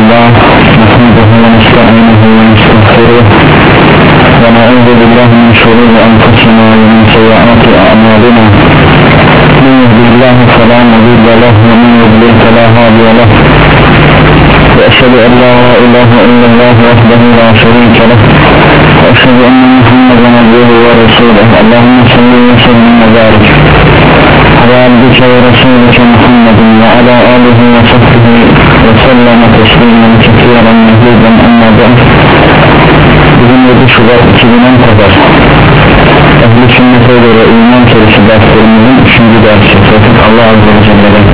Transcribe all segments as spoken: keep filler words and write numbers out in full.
لله نحمده ونستعينه ونستغفره ونعوذ بالله من شرور أنفسنا ومن سيئات أعمالنا من يهده الله فلا مضل له ومن يضلل فلا هادي له وأشهد أن لا إله إلا الله وحده لا شريك له وأشهد أن محمدا عبده ورسوله اللهم صل وسلم وبارك على عبدك ورسولك محمد وعلى آله وصحبه وسلم تسليما كثيرا مزيدا. أما بعد, bugün yedi Şubat iki bin on pazar Ehl-i Sünnet'e göre iman serisi derslerimizin üçüncü dersi. Allah Azze ve Celle'den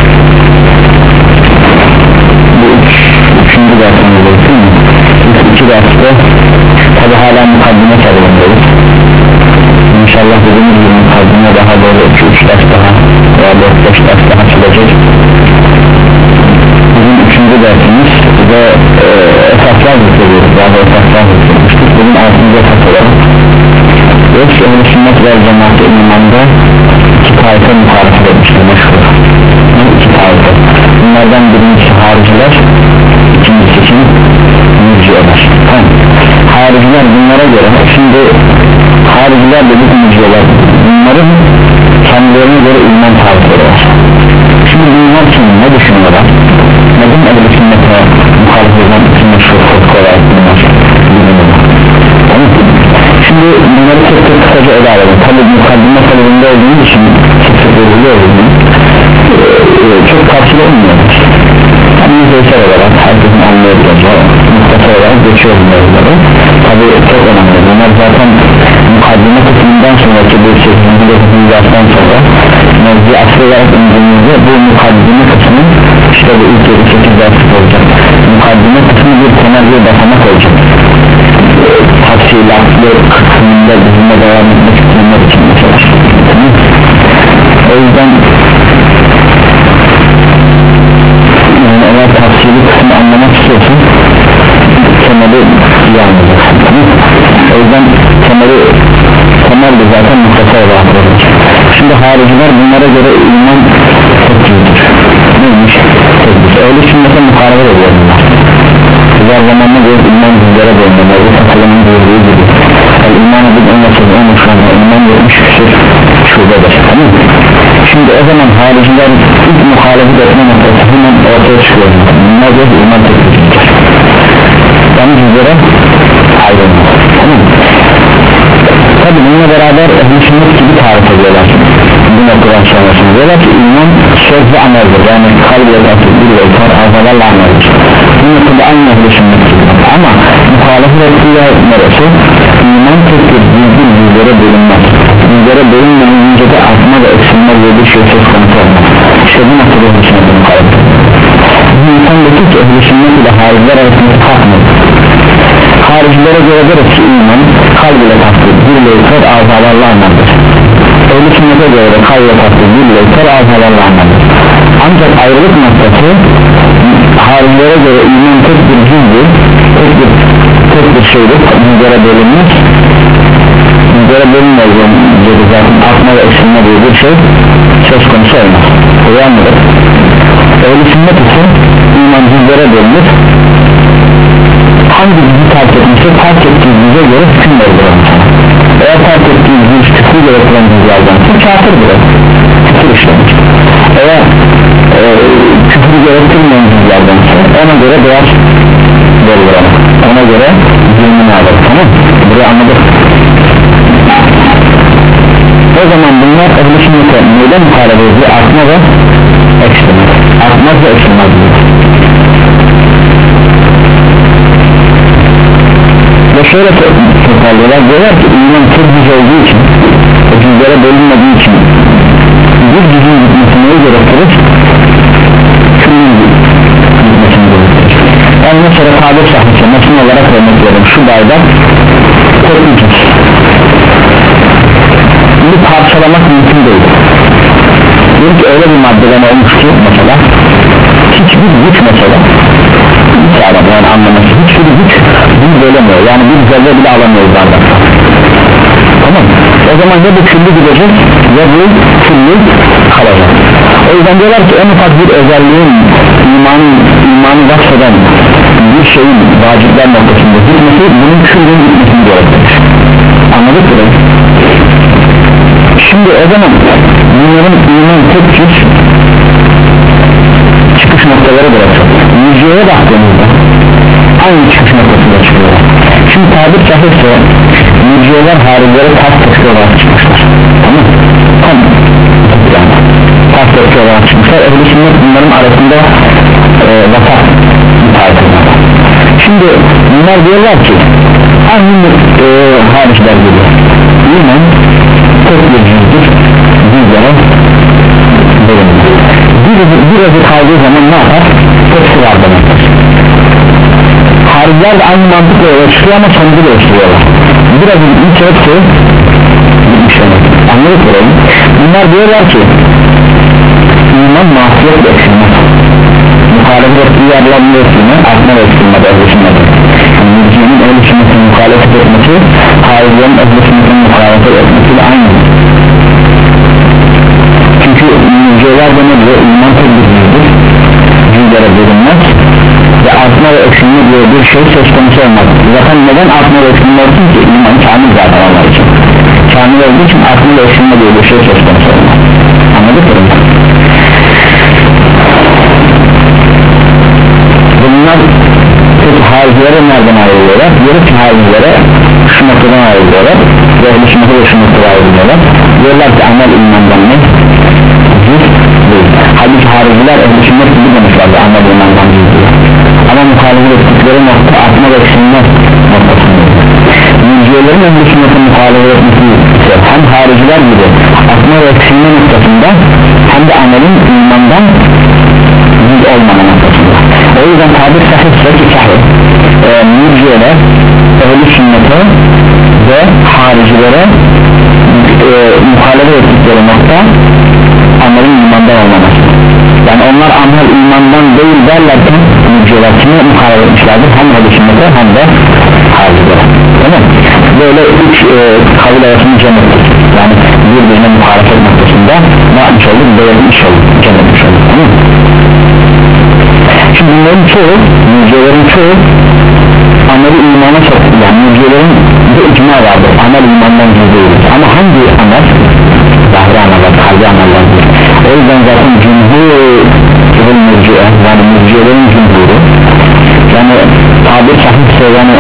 bu üç, üçüncü dersimizdeyiz değil mi? İlk iki derste tabi hala mukaddime tarihindeyız. İnşallah dediğimiz gibi mukaddime daha böyle iki üç ders daha veya dört beş ders daha çıkacak. Bugün üçüncü dersimiz ve e, esaslar zikrediyoruz, daha da esaslar zikretmiştik. Bugün altıncı esas olarak Ehl-i Sünnet ve Cemaat-i İman'da iki taife muharefet etmiştir meşhur. İki taife. Bunlardan birincisi hariciler, ikincisi kim? Mürciyeler. Tamam. Hariciler bunlara göre, şimdi hariciler dedik mürciyeler, bunların kendilerine göre iman tarifleri var. Şimdi bunlar için ne düşünüyorlar? Neden Ehl-i Sünnet'e muhalefet eden iki meşhur fırka olarak bunlar biliniyorlar? Şimdi bunları tek tek kısaca ele alalım. Tabi mukaddime talebinde olduğumuz için sık sık veriliyor olduğunu ee, çok karşılığı olmuyoruz. Yani yüzeysel olarak herkesin anlayabileceği muhtasar olarak geçiyor bunları. Tabi çok önemli. Bunlar zaten mukaddime kısmından sonraki bir sekizinci dokuzuncu dersten sonra mevzi asıl olarak indiğimizde bu mukaddime kısmı işte bu ilk yedi sekiz dersi olacak. Mukaddime kısmı bir temel bir basamak olacak. Tafsilatlı kısmında bizimle devam etmek isteyenler için mesela. O yüzden yani eğer tafsili kısmı anlamak istiyorsan temeli iyi anlayacaksın. O yüzden temeli temel de zaten muhtasar olarak verir. Şimdi hariciler bunlara göre iman tekbirdir. Neymiş? Tekbir. Öyle sünnete mukarebe ediyor bunlar. Güzel zamanla göre iman bizlere dönüyor. Mevcut Akıl'ın buyurduğu gibi el iman edip olmasın onu şu anda iman yetmiş küsur şubedir. Tamam mı? Şimdi o zaman hariciler ilk muhalefet etme noktası hemen ortaya çıkıyor. Bunlar göre iman tekbirdir. Yani bizlere ayrılmaz. Tamam mı? Tabi bununla beraber Ehl-i Sünnet gibi tarif ediyorlar. Bu noktadan sonrasını diyorlar ki iman söz ve ameldir. Yani kalbiye tasdik bir ve ikar azalarla ameldir. Bu noktada aynı Ehl-i Sünnet gibi. Ama muhalefet ettiği neresi? İman tek bir bilgi bilgilere bölünmez. Bilgilere bölünmeyince de artma ve eksilme diye bir şey söz konusu olmaz. İşte bu noktada Ehl-i Sünnet'in muhalefet. Bu insandaki ki Ehl-i Sünnet ile hariciler arasında fark mı? Haricilere göre deriz ki iman kalb ile tasdik bir ve ikar azalarla ameldir. Ehl-i Sünnet'e göre de kalb ile tasdik bir ve ikar azalarla ameldir. Ancak ayrılık noktası haricilere göre iman tek bir cüzdür, tek bir, tek bir şeydir, müdere bölünmez. Müdere bölünmez zaten artma ve eksilme diye bir şey söz konusu olmaz. Bu anladık. Ehl-i Sünnet ise iman cüzdere bölünür. Hangi cüzü terk etmişse terk ettiği cüze göre hüküm verilir. Eğer terk ettiği cüz küfür gerektiren cüzlerden ise kafirdir. Küfür işlemiş. Eğer e, küfür gerektirmeyen cüzlerden ise ona göre değer verilir. Ona göre zulmünü alır. Tamam mı? Burayı anladık. O zaman bunlar Ehl-i Sünnet'e neyle muhalefet ediyor? Artma ve eksilme. Artmaz ve eksilmez diyor. Ve şöyle toparlıyorlar, diyorlar ki iman çok düz olduğu için o cüzlere bölünmediği için bir cüzün gitmesini gerektirir küllün gitmesini gerektirir. Yani mesela tabir sahipse mesin olarak örnek veriyorum, şu bardak tek bir cüz bunu parçalamak mümkün değil. Diyor ki öyle bir maddeden olmuş ki mesela hiçbir güç mesela sağlam yani anlaması hiçbir güç bunu bölemiyor yani bir zerre bile alamıyoruz bardakta. Tamam, o zaman ya bu küllü gidecek ya bu küllü kalacak. O yüzden diyorlar ki en ufak bir özelliğin imanı, imanı vasfeden bir şeyin vacipler noktasında gitmesi bunun küllün gitmesini gerektirir. Anladık mı? Şimdi o zaman bunların iman tek cüz çıkış noktaları bırakıyor. Müziğe baktığımızda aynı çıkış noktasında çıkıyorlar. Şimdi tabir sahipse müziğeler haricilere tas tepki olarak çıkmışlar. Tamam mı? Tamam. Yani, tas tepki olarak çıkmışlar. Ehl-i sünnet bunların arasında e, vasat müteahhitler. Şimdi bunlar diyorlar ki aynı e, hariciler gibi iman tek bir cüzdür bizlere bölünür. Birazı kaldığı zaman ne yapar? Tepsi var demektir. Hariciler de aynı mantıkla yola çıkıyor ama sonucu değiştiriyorlar. Birazı ilk hepsi bitmiş demek. Anladık burayı. Bunlar diyorlar ki iman masiyetle eksilmez. Muhalefet ettiği yerlerinde eksilme, artma ve eksilmede eksilmede. Yani mürciyenin ehl-i sünnetin muhalefet etmesi, haricilerin ehl-i sünnetin muhalefet etmesiyle aynı. Çünkü mürciyeler de ne diyor? İman tek bir cüzdür, cüzlere bölünmez ve artma ve eksilme diye bir şey söz konusu olmaz. Zaten neden artma ve eksilme olsun ki? İman kamil zaten onlar için. Kamil olduğu için artma ve eksilme diye bir şey söz konusu olmaz. Anladık mı? Bunlar peki haricilere nereden ayrılıyorlar? Diyoruz ki haricilere şu noktadan ayrılıyorlar ve ehl-i sünnete de şu noktadan ayrılıyorlar. Diyorlar ki amel imandan ne? Cüz değil. Halbuki hariciler ehl-i sünnet gibi demişlerdi amel imandan cüz değil. Ama muhalefet ettikleri nokta artma ve eksilme noktasında. Mürciyelerin ehl-i sünnetin muhalefet etmesi ise hem hariciler gibi artma ve eksilme noktasında hem de amelin imandan cüz olmama noktasında. O yüzden tabir sahipse ki sahip e, mürciyeler ehl-i sünnete ve haricilere e, muhalefet ettikleri nokta amelin imandan olmaması. Yani onlar amel imandan değil derlerken mürciyeler kime muhalefet etmişlerdir? Hem ehl-i sünnete hem de haricilere. Tamam. Böyle üç e, kavil arasını cem ettik. Yani birbirine muhalefet noktasında ne yapmış olduk? Belirtmiş olduk, cem etmiş olduk. Tamam mı? Şimdi bunların çoğu, mürciyelerin çoğu ameli imana soktu. Yani mürciyelerin bir icma vardır, amel imandan cüzdeydir. Ama hangi amel? Zahri ameller, kalbi ameller değil. O yüzden zaten cümhur mürciye, yani mürciyelerin cümhuru, yani tabir sahipse yani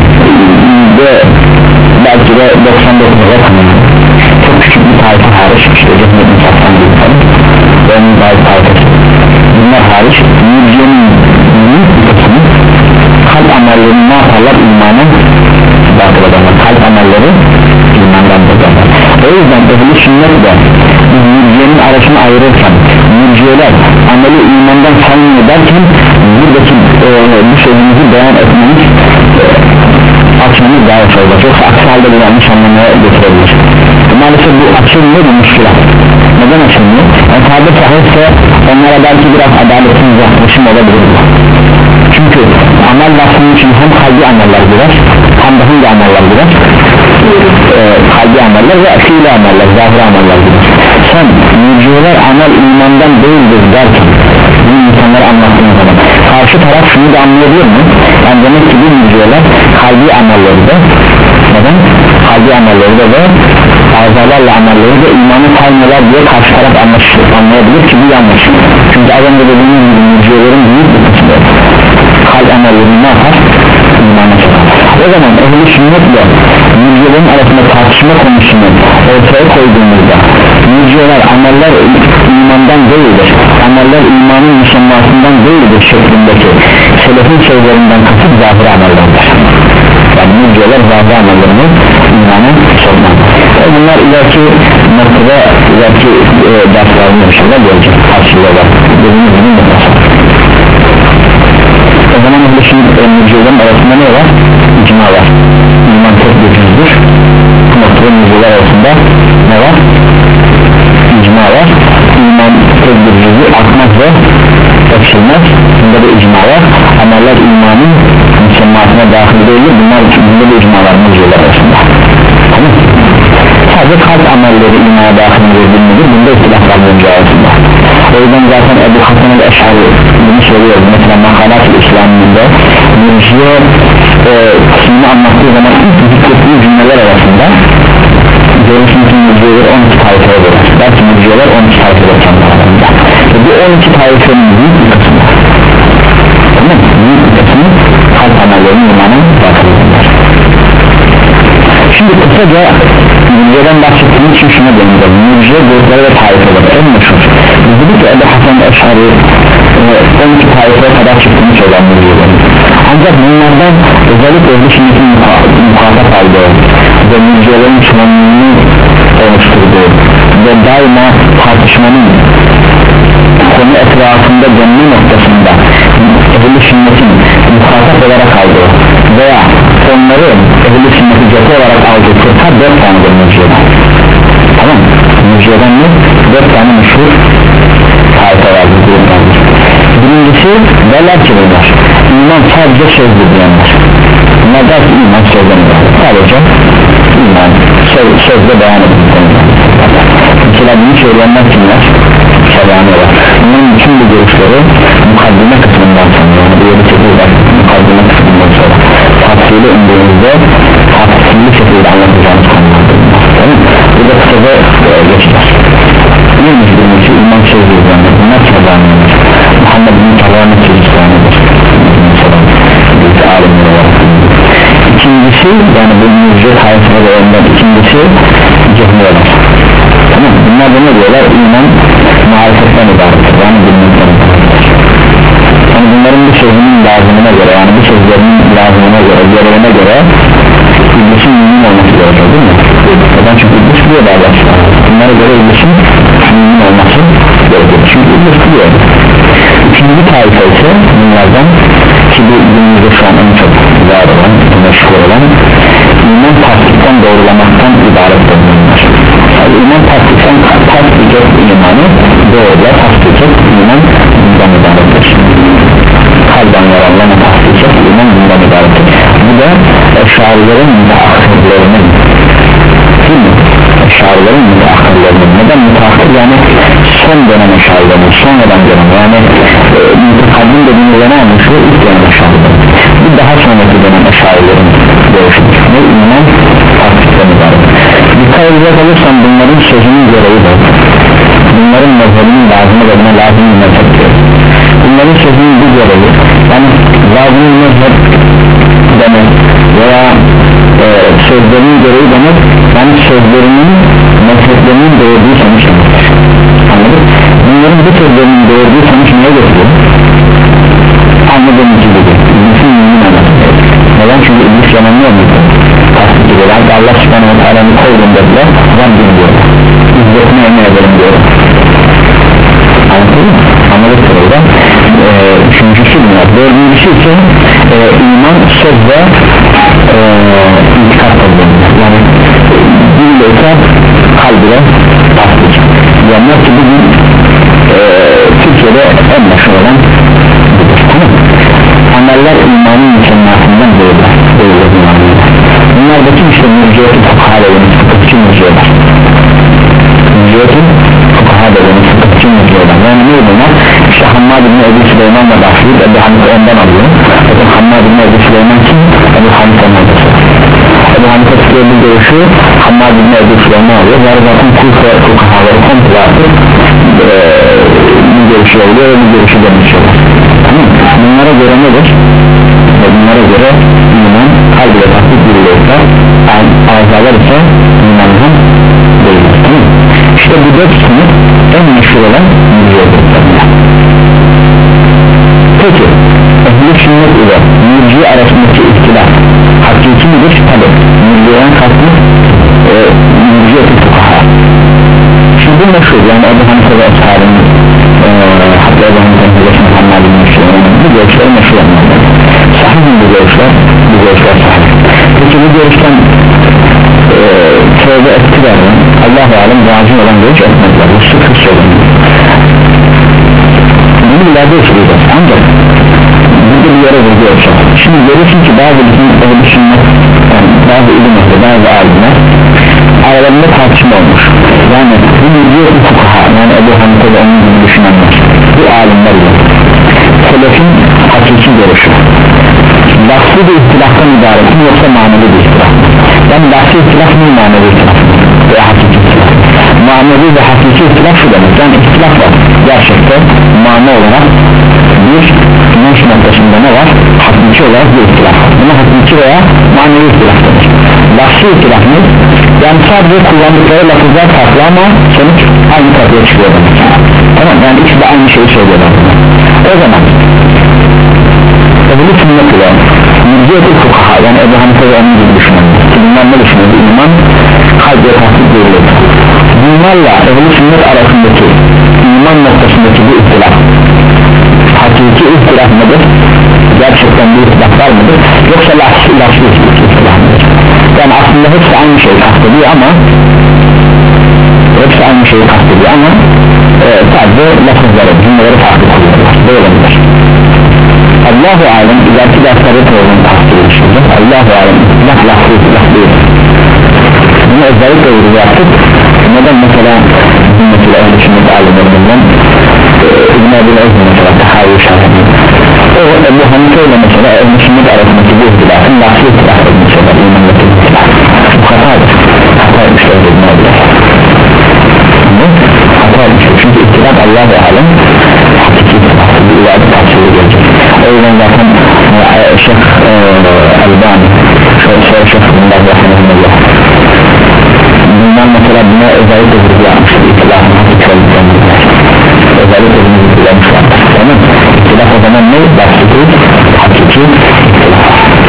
de belki de doksan dokuz rakamı çok küçük bir tarife hariç, işte cennetin sattan bir tabi ve onun bazı tarifesi bunlar hariç mürciyenin büyük bir kısmı kalp amellerini ne yaparlar? İmanın bakır adamlar, kalp amelleri imandan bakırlar. O yüzden ehl-i sünnet de mürciyenin arasını ayırırken mürciyeler ameli imandan sayılmıyor derken buradaki e, bu sözümüzü beyan etmemiz e, açmamız daha hoş olacak. Yoksa aksi halde bir yanlış anlamaya getirebilir. Maalesef bu açılmıyor bu müşkilat. Neden açılmıyor? Yani tabir sahipse onlara belki biraz adaletin yaklaşım olabilir. Çünkü amel lafının için hem kalbi ameller girer hem de hangi ameller girer? Ee, kalbi ameller ve fiili ameller, zahiri ameller girer. Sen mürciyeler amel imandan değildir derken bu insanlara anlattığın zaman karşı taraf şunu da anlayabilir mi? Yani demek ki bu mürciyeler kalbi amelleri de neden? Kalbi amelleri de ve azalarla amelleri de imanı saymalar diye karşı taraf anlayabilir ki bu yanlış. Çünkü az önce dediğimiz gibi mürciyelerin büyük bir kısmı kalp amellerini ne yapar? İmanı sayar. O zaman ehl-i sünnetle mürciyelerin arasında tartışma konusunu ortaya koyduğumuzda mürciyeler ameller imandan değildir, ameller imanın müsemmasından değildir şeklindeki selefin sözlerinden kasıp zahir amellerdir. Yani mürciyeler zahir amellerini imana sokmaz. E bunlar ileriki noktada ileriki e, derslerinde inşallah gelecek tartışılıyorlar. Dediğimiz gibi mutlaka. O zaman bu şimdi mürciyelerin arasında ne var? İcma var. İman tek bir cüzdür. Bu noktada mürciyeler arasında ne var? İcma var. İman tek bir cüzdür. Akmaz ve eksilmez. Bunda da icma var. Ameller imanın müsemmasına dahil değildir. Bunlar için bunda da icma var mürciyeler arasında. Tamam. Sadece kalp amelleri imana dahil edilmelidir. Bunda ihtilaflar mürciye arasında. O yüzden zaten Ebu Hasan el-Eş'ari bunu söylüyor. Mesela Makalat-ı İslami'de mürciye e, kısmını anlattığı zaman ilk zikrettiği cümleler arasında görürsün ki mürciyeler on iki tayfaya bölür. Belki mürciyeler on iki tayfaya bölür. Bu on iki tayfenin büyük bir kısmı, tamam mı? Büyük bir kısmı kalp amellerinin imanın bakımındadır. Şimdi kısaca mürciyeden bahsettiğimiz için şuna dönüyorum. Mürciye grupları ve tayfeleri en meşhur. Biz dedik ki Ebu Hasan Eşari on iki tayfaya kadar çıktığını söylen mürciyeden. Ancak bunlardan özellikle ehli sünnetin muhatap aldığı ve mürciyelerin çoğunluğunu oluşturduğu ve daima tartışmanın konu etrafında dönme noktasında ehli sünnetin muhatap olarak aldığı veya onları ehli sünneti cephe olarak aldığı fırka dört tanedir mürciyeden. Tamam mı? Mürciyeden ne? dört tane meşhur tayfa vardır, gruplardır. Birincisi derler ki bunlar iman sadece sözdür diyenler. Bunlar der ki iman sözden ibaret. Sadece iman söz, sözde beyan edilir. Mesela bunu söyleyenler kimler? Şabanıyorlar. Bunların bütün bu görüşleri mukaddime kısmından sonra, yani bu yedi sekiz dakika mukaddime kısmından sonra tafsili indiğimizde tafsili şekilde anlatacağımız konulardır. Bu da kısaca e, geçer. Birinci birincisi iman sözü üzerinde. Bunlar şabanıyorlar. Muhammed bin Tavar'ın çocuklarıdır. Büyük alimler olarak. İkincisi, yani bu müjde hayatına da ondan ikincisi cehmiyeler. Tamam, bunlar da ne diyorlar? İman marifetten ibarettir, yani bilmekten ibarettir. Yani bunların bir sözünün lazımına göre, yani bir sözlerinin lazımına göre, görevine göre iblisin mümin olması gerekiyor, değil mi? Neden? Çünkü iblis biliyor bağlar. Bunlara göre iblisin mümin olması gerekiyor. Çünkü iblis biliyor. Üçüncü taife ise bunlardan ki bu günümüzde şu an en çok var olan, meşhur olan iman tasdikten doğrulamaktan ibarettir bunlar. Yani iman tasdikten tasdikçek imanı doğrula tasdikçek iman bundan ibarettir. Kalben yararlama tasdikçek iman bundan ibarettir. Bu da eşarilerin müteahhirlerinin, değil mi? Eşarilerin müteahhirlerinin. Neden müteahhir? Yani son dönem eşarilerinin, sonradan dönem, yani e, mütekaddim dediğimiz ne anlaşılıyor? İlk dönem eşarilerin. Bir daha sonraki dönem eşarilerin görüşüdür. Ne iman tasdikten ibaret. Dikkat edecek olursan bunların sözünün gereği de bunların mezhebinin lazımı da buna lazım bir mezhep diyor. Bunların sözünün bir gereği, yani lazım bir mezhep demek veya e, sözlerinin gereği demek, yani sözlerinin mezheplerinin doğurduğu sonuç demektir. Anladın? Bunların bu sözlerinin doğurduğu sonuç neye getiriyor? Anladığım gibi İblisin mümin olması. Neden? Çünkü iblis yalanlıyor mu? Tasdik ediyor. Hatta Allah subhanahu wa ta'ala'nın koyduğunda bile Rabbim diyor, İzzetine emin ederim diyor. Anladın mı? Anladık sırayla. Ee, üçüncüsü bunlar. Dördüncüsü ise e, iman söz ve e, itikad olduğunda, yani dille ise kalbine tasdik. Diyenler ki bugün e, Türkiye'de en meşhur olan budur. Tamam. Ameller imanın mükemmelatinden değiller. Değiller imanıyla. Bunlardaki işte mürciyeti fukaha dediğimiz fıkıhçı mürciyeler. Mürciyeti fukaha dediğimiz fıkıhçı mürciyeler. Yani ne bunlar? İşte Hammad ibn Ebu Süleyman'la başlayıp Ebu Hanif ondan alıyor. Zaten Hammad ibn Ebu Süleyman kim? Ebu Hanif ondan alıyor. Ebu Hanif'e tutuyor bir görüşü Hammad ibn Ebu Süleyman alıyor. Var zaten Kufa fukahaları komple artık bir görüşü oluyor ve bir görüşü dönüşüyorlar. Tamam. Bunlara göre nedir? Ve bunlara göre iman kalbi ve tasdik birliğiyle azalar ise imanın değildir. Tamam. İşte bu dört sınıf en meşhur olan mürciyedir. Peki ehl-i sünnet ile mürciye arasındaki ihtilaf hakiki midir? Tabi mürciyeden kastı e, mürciyeti fukaha. Şimdi bu meşhur, yani Ebu Hanife ve ashabının e, hatta Ebu Hanife'nin hocasını Hammad-ı Müşri'nin bu görüşleri meşhur olmalıdır. Sahih mi bu görüşler? Bu görüşler sahih. Peki bu görüşten e, tövbe ettiler mi? Allah-u Alem vacip olan görüş etmediler. Bu sıkı söylenir. Bunu ileride söyleyeceğiz. Ancak burada bir yere vurguyorsak, şimdi görürsün ki bazı bizim öyle sünnet, yani bazı ilim ehli, bazı alimler aralarında tartışma olmuş. Yani bu mürciyeti fukaha, yani Ebu Hanife ve onun gibi düşünenler, bu alimler ile selefin hakiki görüşü lafzı bir ihtilaftan ibaret mi yoksa manevi bir ihtilaf mı? Yani lafzı ihtilaf mı manevi ihtilaf mı? Ve hakiki ihtilaf manevi ve hakiki ihtilaf şu demek yani ihtilaf var gerçekte mane olarak bir inanç noktasında ne var? Hakiki olarak bir ihtilaf buna hakiki veya manevi ihtilaf denir. Lafzı ihtilaf mı? Yani sadece kullandıkları lafızlar farklı ama sonuç aynı kapıya çıkıyor demek. Tamam yani ikisi de aynı şeyi söylüyorlar. O zaman Ebu Sünnet ile Mürciyetül Fukaha yani Ebu Hanife ve onun gibi düşünenler bunlar ne düşünüyordu? İman kalp ve tahsil değildir. Bunlarla Ebu Sünnet arasındaki iman noktasındaki bir ihtilaf hakiki ihtilaf mıdır? Gerçekten bir ihtilaf var mıdır? Yoksa lafzı lafzı ihtilaf mıdır? Yani aslında hepsi aynı şeyi kastediyor ama hepsi aynı şeyi kastediyor ama e, sadece lafızları, cümleleri farklı kullanıyorlar. Böyle midir? Allah-u Alem ileriki dersleri programı tahsil edilmiştir. Allah-u Alem laf lafı laf değil. Bunu özellikle uyarı yaptık. Neden mesela mesela öyle sünnet alimlerinden İbn-i Ebu'l Ezmi mesela Tahavi Şahidi o Ebu Hanife ile mesela Ebu Sünnet arasındaki bu ihtilafın lafı ihtilaf edilmiş olur. İmanlıklı ihtilaf. Bu hatadır. Hata etmişler İbn-i Ebu'l hata etmişler. Çünkü ihtilaf Allah-u Alem hakiki ihtilaf. Bir ileride tavsiye gelecek. O yüzden zaten Şeyh Albani sonra Şeyh Bunlar Rahmanullah bundan mesela buna özellikle vurgu yapmıştır ihtilafın hakiki olduklarını özellikle bunu vurgulamışlar tamam ihtilaf o zaman ne? Bahsediyor hakiki ihtilaf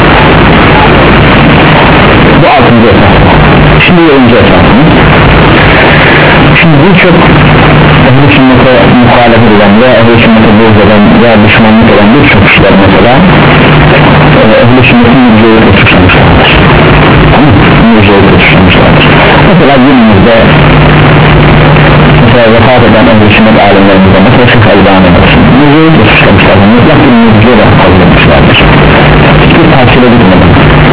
bu altıncı esas şimdi yedinci esasımız şimdi birçok ehl-i sünnete muhalefet eden veya ehl-i sünnete boz eden veya düşmanlık eden birçok kişiler mesela ehl-i sünnetin mürciyeyi tutuşturmuşlardır mürciyeyi tutuşturmuşlardır mesela günümüzde mesela vefat eden ehl-i sünnet alimlerimizde mesela Şeyh Albani mürciyeyi tutuşturmuşlardır mutlak bir mürciye de kabul etmişlerdir hiçbir tavsiye edilmeden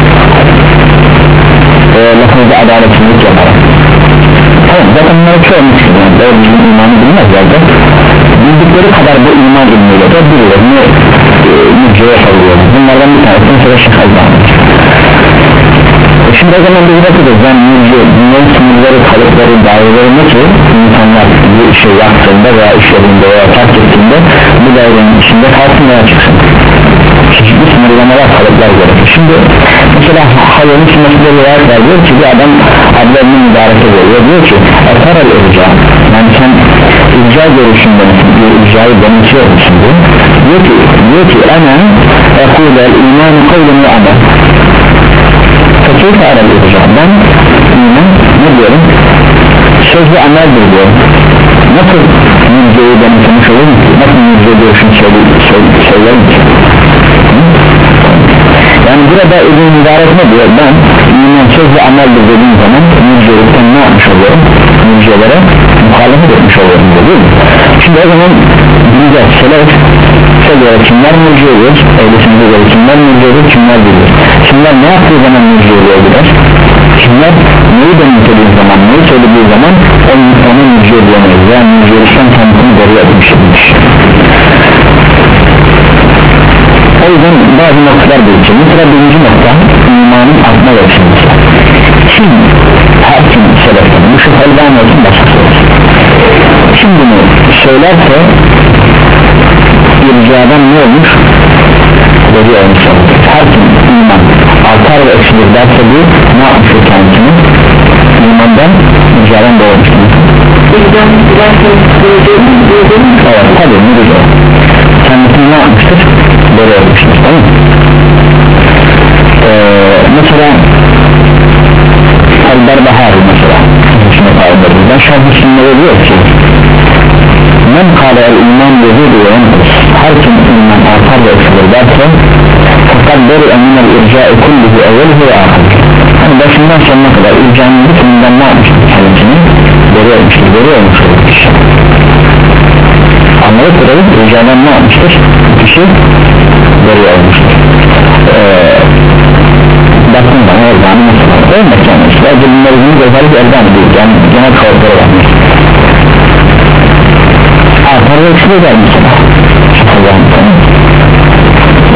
e, lafızda adaletsizlik yaparak tamam zaten bunları çoğunluk yani böyle bizim imanı bilmezlerdi bildikleri kadar bu iman ilmiyle de birilerini e, mücadele yapabiliyorlar bunlardan bir tanesi mesela Şeyh Albani e şimdi o zaman biz bakacağız yani mücadele bunların sınırları, kalıpları, daireleri ne ki insanlar bu işi yaptığında veya işlerinde veya fark ettiğinde bu dairenin içinde kalsın veya çıksın çeşitli sınırlamalar, kalıplar gerekir şimdi mesela Hayır'ın sünnetinde rivayet var diyor ki bir adam adlarını mübareke veriyor diyor ki Etarel irca yani sen irca görüşünde bir ircayı benimsiyor musun diyor diyor ki diyor ki ana ekulel iman kavlun ve amel fakir arel irca ben iman ne diyorum söz ve ameldir diyor nasıl mürciyeyi benimsemiş olur mu ki nasıl mürciye görüşünü söylerim ki yani burada İbn-i Mübarek ne diyor ben iman söz ve ameldir dediğim zaman mürciyelikten ne yapmış oluyorum mürciyelere muhalefet etmiş oluyorum değil mi şimdi o zaman bileceğiz selef göre kimler mürciyedir ehlesinde göre kimler mürciyedir kimler bilir kimler ne yaptığı zaman mürciyeliğe gider kimler neyi benimsediği zaman neyi söylediği zaman onun, onun mürciye diyemeyiz yani mürciyelikten kendisini geri etmiştir o yüzden bazı noktalar belirtiyor mesela birinci nokta imanın artma geçmesi kim her kim seleften bu şu halden olsun başkası olsun kim bunu söylerse ircadan ne olur dedi olmuş her kim iman artar ve eksilir derse bu ne yapmıştır kendisini imandan ircadan doğmuştur evet tabi ne diyor kendisini ne yapmıştır böyle olmuştur tamam mı ee, mesela El-Berbahari mesela ben şarkı sünnede diyor ki men kâle el-iman yezidu ve enkus her kim iman artar ve eksilir derse fakat beri eminel irca-i kullihi evvelihi ve ahir hani başından sonuna kadar ircanın bütününden ne yapmıştır kendisini beri olmuştur beri olmuştur kişi anladık burayı ircadan ne yapmıştır kişi beri olmuştur eee baktığım zaman Elbani mesela örnek yani sadece bunları bunu özellikle Elbani değil yani genel kalıpları varmış artar ve eksilir der mesela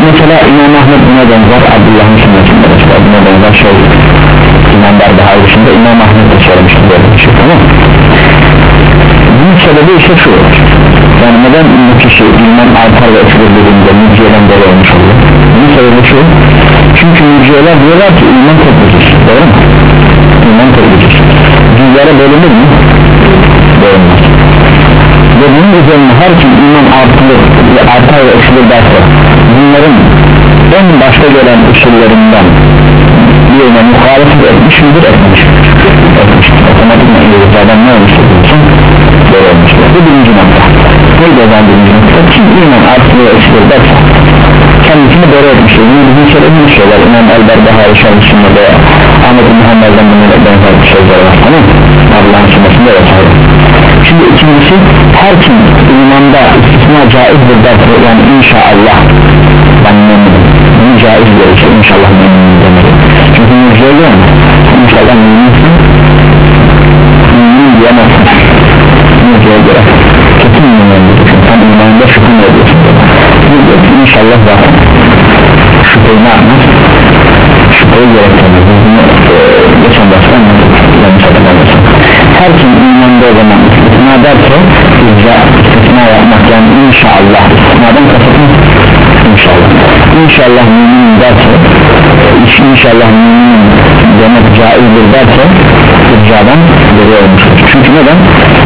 mesela İmam Ahmet buna benzer, Abdullah'ın sünnetinde mesela buna benzer şey İmam Barbahari dışında İmam Ahmet de söylemişti böyle bir şey, tamam. Bunun sebebi ise şu, yani neden bu kişi iman artar ve eskilir dediğinde mürciyeden böyle olmuş oluyor? Bunun sebebi şu, çünkü mürciyeler diyorlar ki iman topludur, doğru mu? İman topludur, cüzlere bölünür mü? Bölünmez. Ve bunun üzerine her kim iman artılır ve artar ve eksilir derse bunların en başta gelen usullerinden birine muhalefet etmiş midir? Etmiştir. Etmiştir. Otomatikman İngilizlerden ne olmuştur diyorsun? Böyle olmuştur. Bu birinci nokta. Neydi o zaman birinci nokta? Kim iman artılır ve eksilir derse kendisini böyle etmiştir. Bunu bizim söylediğimiz şeyler İmam El-Barbahari Şarjısı'nda ve Ahmet Muhammed'den bununla benzer bir sözler var, tamam mı? Allah'ın sünnetinde vesaire. Şimdi ikincisi, her kim imanda istisna caizdir derse, yani inşallah ben memnunum, bunu caiz görürse inşallah memnunum demeli. Çünkü müjde ediyor mu? İnşallah memnunsun, memnunum diyemezsin. Müjdeye göre kesin memnunum, sen imanında şüphe mi ediyorsun? İnşallah zaten şüpheyi ne yapmaz? Şüpheyi gerektirmez. Bunu e, geçen başta anlatıp her kim imanda o zaman istisna derse istisna yapmak, yani inşallah istisnadan kasıtın inşallah inşallah mümin derse inşallah mümin demek caizdir derse ircadan geri olmuştur. Çünkü neden?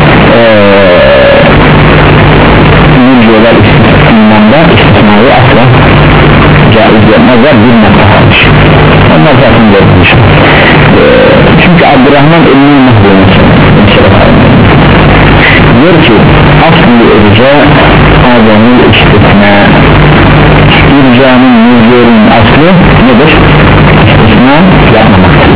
Mürciyeler imanda istisnayı asla caiz yapmazlar, bir nokta hariç. Onlar zaten görmüş. Çünkü Abdurrahman elinin mahvolması diyor ki aslı irca azamül istisna, ircanın mürciyenin aslı nedir? İstisna yapmamaktır.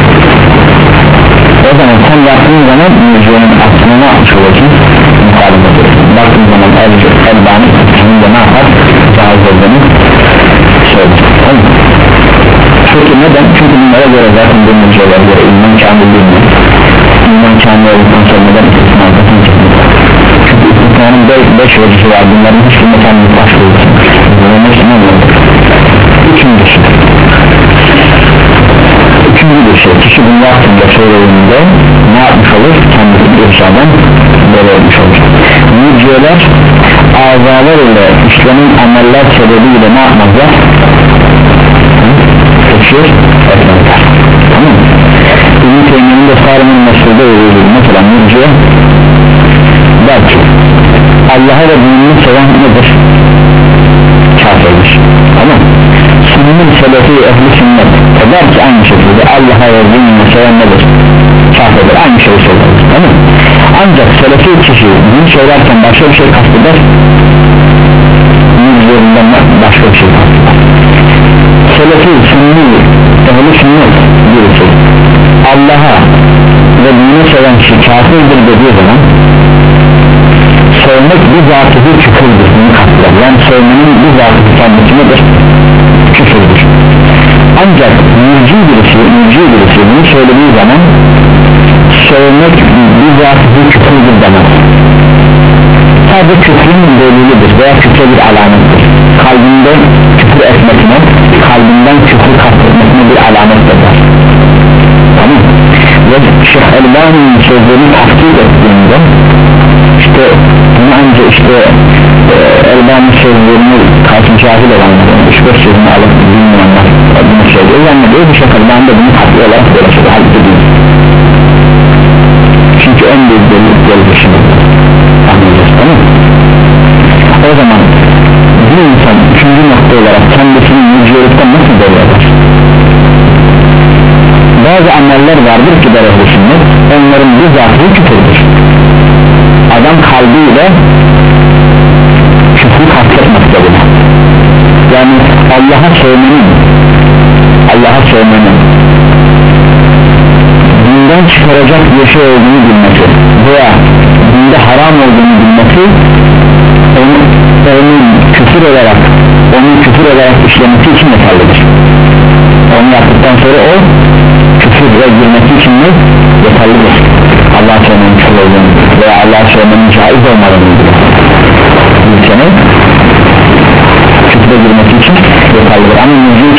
O zaman sen yaptığın zaman mürciyenin aslını ne yapmış olursun? Muhalefet edersin. Baktığın zaman el-bani istisninde ne yapar? Caiz olduğunu söyler. Tamam mı? Çünkü neden? Çünkü bunlara göre zaten bu mürciyeler göre iman kamil değil mi? İman kamil olduktan sonra neden istisna yapmasını çekmiyor? Çünkü istisnanın beş vecisi var, bunların hiçbirine kendini başlıyorsun. Bunların hepsini anladık. Üçüncüsü Üçüncü bir şey, kişi bunu hakkında söylediğinde ne yapmış olur? Kendisi bir irşadan böyle olmuş olur. Mürciyeler azalar ile işlenen ameller sebebiyle ne yapmazlar? Tekşir etmezler. Tamam mı? İbn-i Teymiye'nin de Sarı'nın mesulde öğrediği mesela mürciye der ki Allah'a ve dinini seven nedir? Kafirdir. Tamam mı? Sünnin selefi ehli sünnet der ki aynı şekilde Allah'a ve dinini seven nedir? Kafirdir. Aynı şeyi söyler. Tamam mı? Ancak selefi kişi bunu söylerken başka bir şey kasteder, mürciyelinden başka bir şey kasteder. Selefi, sünni, ehli sünnet birisi Allah'a ve dini seven kişi kafirdir dediği zaman söylemek bir zatıfı küfürdür, bunu kasteder. Yani söylemenin bir zatıfı kendisi nedir? Küfürdür. Ancak mürci birisi, mürci birisi bunu söylediği zaman söylemek bir zatıfı küfürdür demez. Sadece küfrün delilidir veya küfre bir alamettir. Kalbinde küfür etmesine, kalbinden küfür kastetmesine bir alamettir. Tamam. Ve Şeyh Elbani'nin sözlerini takdir ettiğinde işte bunu önce işte e, Elbani sözlerini karşı cahil olanlar üç beş sözünü alıp bilmeyenler bunu söylüyor. Yani diyor bir Şeyh Elbani de bunu takdir olarak böyle söylüyor. Halbuki değil. Çünkü en büyük delilik gelişini anlayacağız, tamam mı? O zaman bir insan üçüncü nokta olarak kendisini mürciyelikten nasıl böyle eder? Bazı ameller vardır ki der ehl-i sünnet, onların bir zatı küfürdür. Adam kalbiyle küfrü kastetmekte bile. Yani Allah'a söylemenin Allah'a söylemenin dinden çıkaracak bir şey olduğunu bilmesi veya dinde haram olduğunu bilmesi onu, onun küfür olarak onun küfür olarak işlemesi için yeterlidir. Onu yaptıktan sonra o küfür ve girmesi için ne? Yeterlidir. Allah'a söylemenin küfür olduğunu veya Allah'a söylemenin caiz olmadığını bilmesi küfre girmesi için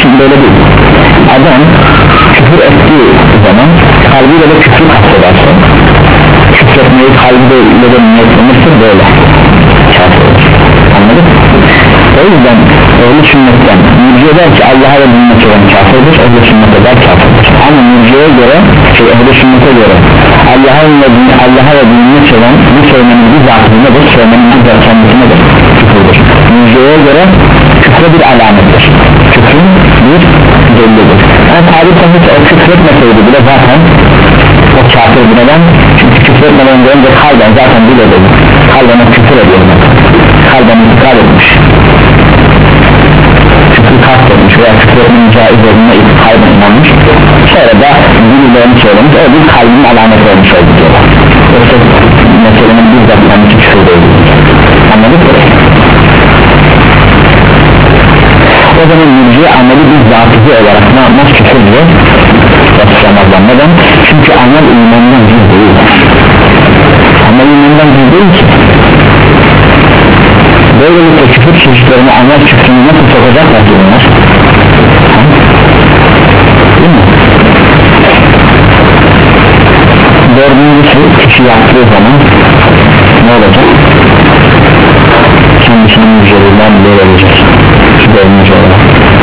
şimdi böyle değil. Adam küfür ettiği zaman kalbiyle de küfür kastederse, küfür etmeyi kalbiyle de niyetlenirse böyle kafir olur. Anladın? O yüzden ehl-i sünnetten mürciye der ki Allah'a ve dinine olan kafirdir, ehl-i sünnete der kafirdir. Ama mürciyeye göre, şey ehl-i sünnete göre Allah'a ve dinine, Allah'a ve dinine olan bu söylemenin bir zatı nedir? Söylemenin bir zatı kendisi nedir? Küfürdür. Mürciyeye göre küfre bir alamettir. Küfrün bir delildir. Yani tarihten hiç o küfür etmeseydi bile zaten o kafirdir. Neden? Çünkü küfür etmeden önce kalben zaten bile değil. Kalben o küfür ediyor. Kalben itikad etmiş, küfür kastetmiş veya küfür etmenin caiz olduğuna kalben inanmış, sonra da diliyle onu söylemiş, o bir kalbin alameti olmuş oldu diyorlar. Yoksa meselenin bizzat kendisi küfür değil. Anladık mı? O zaman mürciye ameli bir zatıcı olarak ne yapmaz? Küfür diye yapışamazlar. Neden? Çünkü amel imandan cüz değil. Amel imandan cüz değil ki. Böylelikle küfür çeşitlerini amel küfrünü nasıl sokacaklar ki bunlar? Değil mi? Dördüncüsü kişi yaptığı zaman ne olacak? Kendisinin mücadeleler böyle olacak. Dördüncü olarak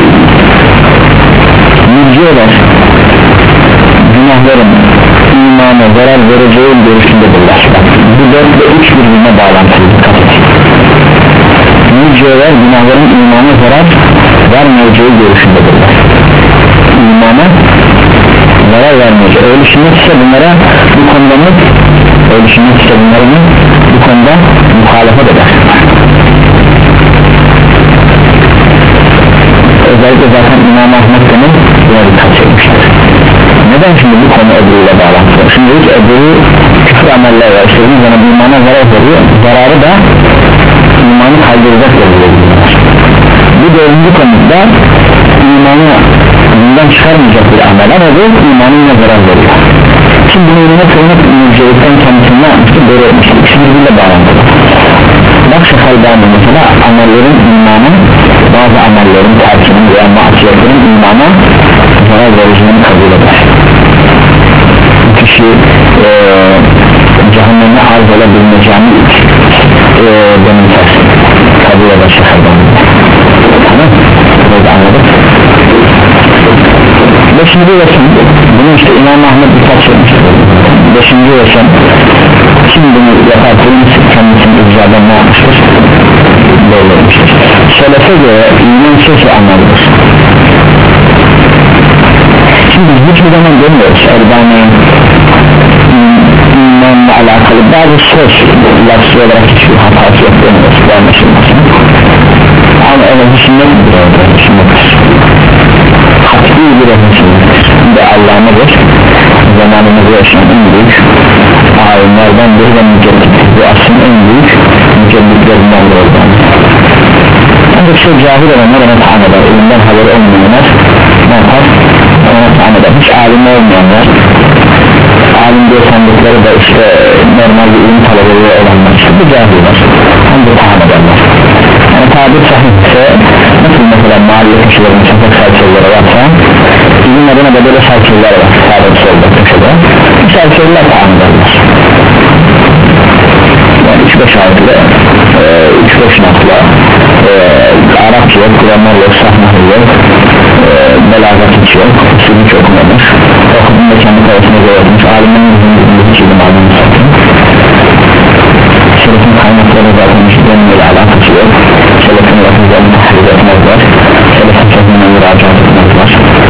mücadeleler günahların imana zarar vereceği görüşündedirler. Bu dört ve üç birbirine bağlantılı. Dikkat et. Mücadeleler günahların imana zarar vermeyeceği görüşündedirler. İmana zarar vermeyeceği. Öyle sünnet ise bunlara bu konuda mı? Öyle sünnet ise bunlara mı? Bu konuda muhalefet eder. Özellikle zaten İmam Ahmet de buna dikkat çekmiştir. Neden şimdi bu konu Ebu ile bağlantılı? Şimdi hiç Ebu'yu küfür ameller var. İstediğiniz zaman imana zarar veriyor. Zararı da imanı kaldıracak oluyor. Bu dördüncü konuda imanı bundan çıkarmayacak bir amel ama bu imanına zarar veriyor. Şimdi bunu yine kıymet mücadeletten kendisini ne yapmıştı? Böyle etmişti. İkisi birbirine bağlantılı. Bak şefaldanı mesela amellerin imanı, bazı amellerin terkinin veya maasiyetlerin imana zarar vereceğini kabul eder. Kişi e, cehenneme arz olabilmeyeceğini e, benimser kabul eder şefaldanı. Tamam mı? Böyle anladık. Beşinci resim, bunu işte İmam Ahmet dikkat çekmiştir. Beşinci resim, kim bunu yaparken kendisini icradan ne yapmıştır? Böyle olmuştur. Selefe göre iman söz ve ameldir. Şimdi biz hiçbir zaman demiyoruz Erdoğan'ın imanla alakalı bazı söz lafzı olarak hiçbir hatası yok demiyoruz bu anlaşılmasın. Ama evet sünnettir orada, sünnettir. Hatbi bir sünnettir. Ve Allah nedir? Zamanımızda yaşayan en büyük alimlerden bir ve müceddittir. Bu aslında en büyük mücedditlerinden de oradan. Ancak şey cahil olanlar ona tahan eder. Elimden haberi olmayanlar ne yapar? Ona tahan eder. Hiç alim olmayanlar, alim diye sandıkları da işte normal bir ilim talebeleri olanlar işte bu cahiller. Onu da tahan ederler. Yani tabir sahipse nasıl mesela mahalle kişilerin çapak salçaları varsa bizim adına da böyle salçalar var sağda solda köşede bu salçalar tahan ederler. Yani üç beş harfle üç beş nakla Arapça yok, gramer yok, sahne yok, e, belagat hiç yok, usulü hiç okumamış, okudum da kendi kayasına göre alimin yüzünde hiç ilim almamış zaten. Şerefin kaynakları zaten hiç benimle alakası yok. Şerefin lafızlarını tahrip etmezler, şerefin sözüne müracaat etmezler.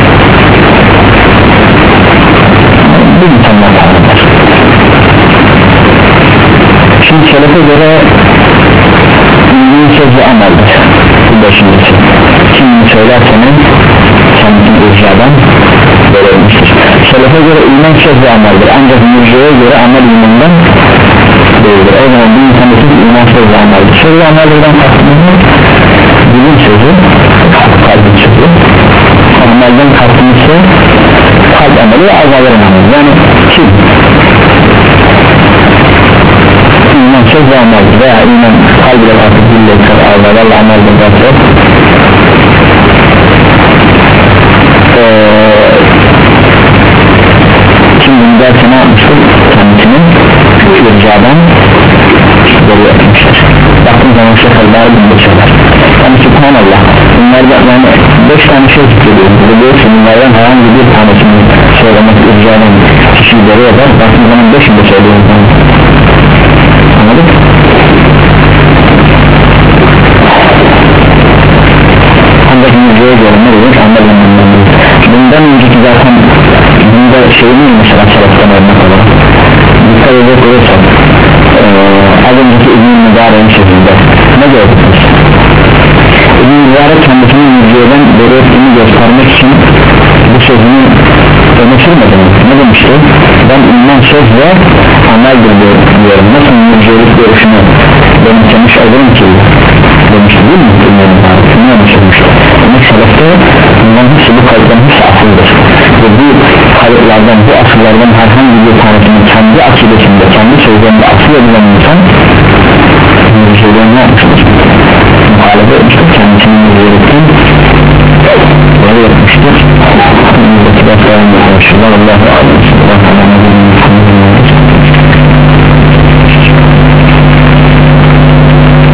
Bu insanlar tanımlar. Şimdi şerefe göre iyiliğin sözü ameldir. Bu beşincisi. Kim bunu söylerseniz kendisini ircadan böyle olmuştur. Şerefe göre iman söz ve ameldir. Ancak mürciye göre amel imandan değildir. O zaman bu insanın iman söz ve ameldir. Söz ve amellerden kastımız dilin sözü, kalbin sözü. Amelden kastımız ise kalp ameli ve azaların ameli. Yani kim iman söz ve ameldir veya iman kalbiyle kalbin dille azalarla ameldir derse beş tane şey zikrediyor bu beş bunlardan herhangi bir tanesini söylemek icra eden kişiyi doğru eder baktığın zaman beşini de söylüyoruz anladık? ancak müziğe göre ne demiş anladım bundan önceki zaten bunda şey mi mesela salaftan örnek olarak dikkat edecek olursak ee, az önceki İbn-i Mübarek'in şekilde ne gördük biz? İbn-i Mübarek kendisinin müziğeden doğru ettiğini göstermek için bu sözünü öne sürmedi mi? Ne demişti? Ben iman söz ve ameldir diyorum nasıl müziğilik görüşünü benimsemiş olurum ki demişti değil mi? İbn-i Mübarek bunu öne sürmüştü demek salafta bundan hepsi bu kayıtların hepsi asıldır ve bu kayıtlardan bu asıllardan herhangi bir tanesini kendi akidesinde kendi sözlerinde asıl edilen insan müziğinden ne yapmıştır? Muhalefet etmiştir kendisinin müziğilikten böyle yapmıştır. Allah'a emanet olun.